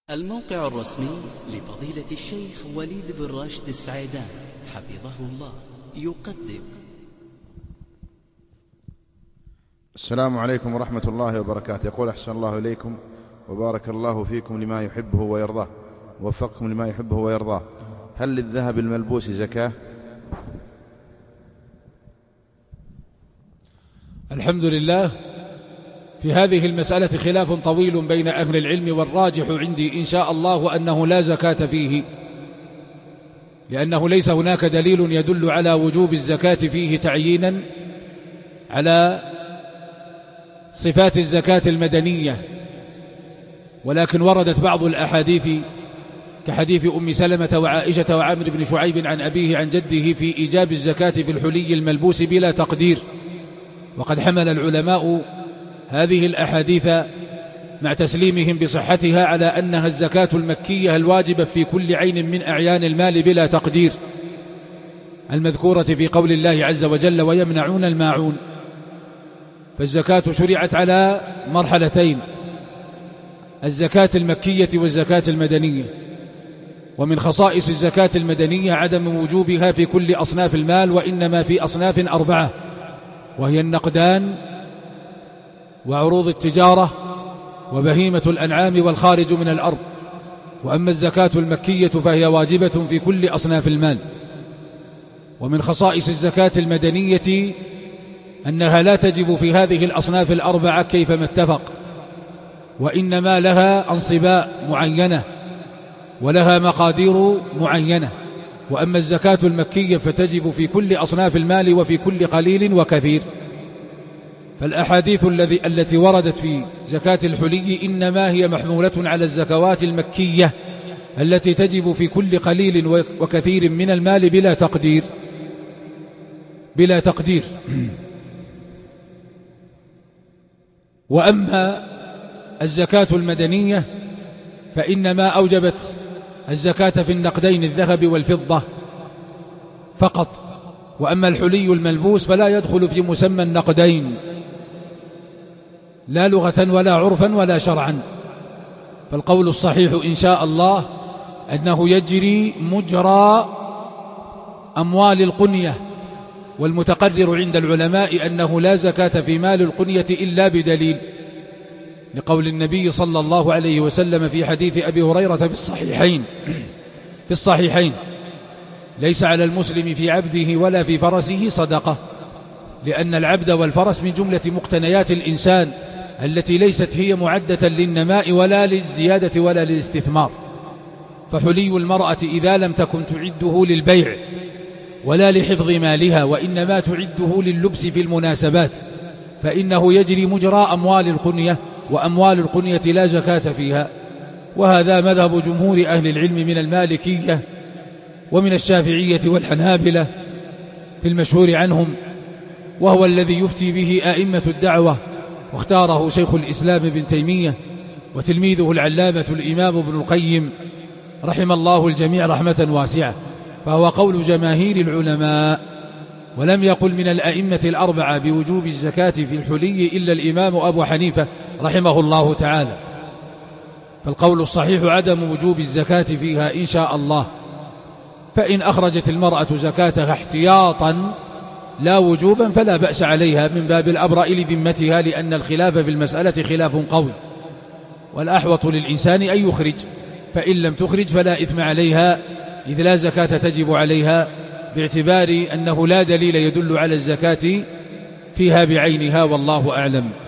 الموقع الرسمي لفضيلة الشيخ وليد بن راشد السعيدان حفظه الله يقدم. السلام عليكم ورحمة الله وبركاته. يقول أحسن الله إليكم وبارك الله فيكم لما يحبه ويرضاه ووفقكم لما يحبه ويرضاه. هل للذهب الملبوس زكاة؟ الحمد لله. في هذه المسألة خلاف طويل بين أهل العلم، والراجح عندي إن شاء الله أنه لا زكاة فيه، لأنه ليس هناك دليل يدل على وجوب الزكاة فيه تعيينا على صفات الزكاة المدنية، ولكن وردت بعض الأحاديث كحديث أم سلمة وعائشة وعامر بن شعيب عن أبيه عن جده في إيجاب الزكاة في الحلي الملبوس بلا تقدير. وقد حمل العلماء هذه الأحاديث مع تسليمهم بصحتها على أنها الزكاة المكية الواجبة في كل عين من أعيان المال بلا تقدير، المذكورة في قول الله عز وجل ويمنعون الماعون. فالزكاة شرعت على مرحلتين: الزكاة المكية والزكاة المدنية. ومن خصائص الزكاة المدنية عدم وجوبها في كل أصناف المال، وإنما في أصناف 4، وهي النقدان وعروض التجارة وبهيمة الأنعام والخارج من الأرض. وأما الزكاة المكية فهي واجبة في كل أصناف المال. ومن خصائص الزكاة المدنية أنها لا تجب في هذه الأصناف 4 كيفما اتفق، وإنما لها أنصباء معينة ولها مقادير معينة. وأما الزكاة المكية فتجب في كل أصناف المال وفي كل قليل وكثير. فالأحاديث التي وردت في زكاة الحلي إنما هي محمولة على الزكوات المكية التي تجب في كل قليل وكثير من المال بلا تقدير. وأما الزكاة المدنية فإنما أوجبت الزكاة في النقدين الذهب والفضة فقط. وأما الحلي الملبوس فلا يدخل في مسمى النقدين لا لغة ولا عرفا ولا شرعا. فالقول الصحيح إن شاء الله أنه يجري مجرى أموال القنية، والمتقرر عند العلماء أنه لا زكاة في مال القنية إلا بدليل، لقول النبي صلى الله عليه وسلم في حديث أبي هريرة في الصحيحين: ليس على المسلم في عبده ولا في فرسه صدقة، لأن العبد والفرس من جملة مقتنيات الإنسان التي ليست هي معدة للنماء ولا للزيادة ولا للاستثمار. فحلي المرأة إذا لم تكن تعده للبيع ولا لحفظ مالها، وإنما تعده لللبس في المناسبات، فإنه يجري مجرى أموال القنية، وأموال القنية لا زكاة فيها. وهذا مذهب جمهور أهل العلم من المالكية ومن الشافعية والحنابلة في المشهور عنهم، وهو الذي يفتي به أئمة الدعوة، واختاره شيخ الإسلام ابن تيمية وتلميذه العلامة الإمام ابن القيم رحم الله الجميع رحمة واسعة. فهو قول جماهير العلماء، ولم يقل من الأئمة 4 بوجوب الزكاة في الحلي إلا الإمام أبو حنيفة رحمه الله تعالى. فالقول الصحيح عدم وجوب الزكاة فيها إن شاء الله. فإن أخرجت المرأة زكاتها احتياطا لا وجوبا فلا بأس عليها من باب الأبرأ لذمتها، لأن الخلاف في المسألة خلاف قوي، والأحوط للإنسان أن يخرج، فإن لم تخرج فلا إثم عليها، إذ لا زكاة تجب عليها، باعتبار أنه لا دليل يدل على الزكاة فيها بعينها، والله أعلم.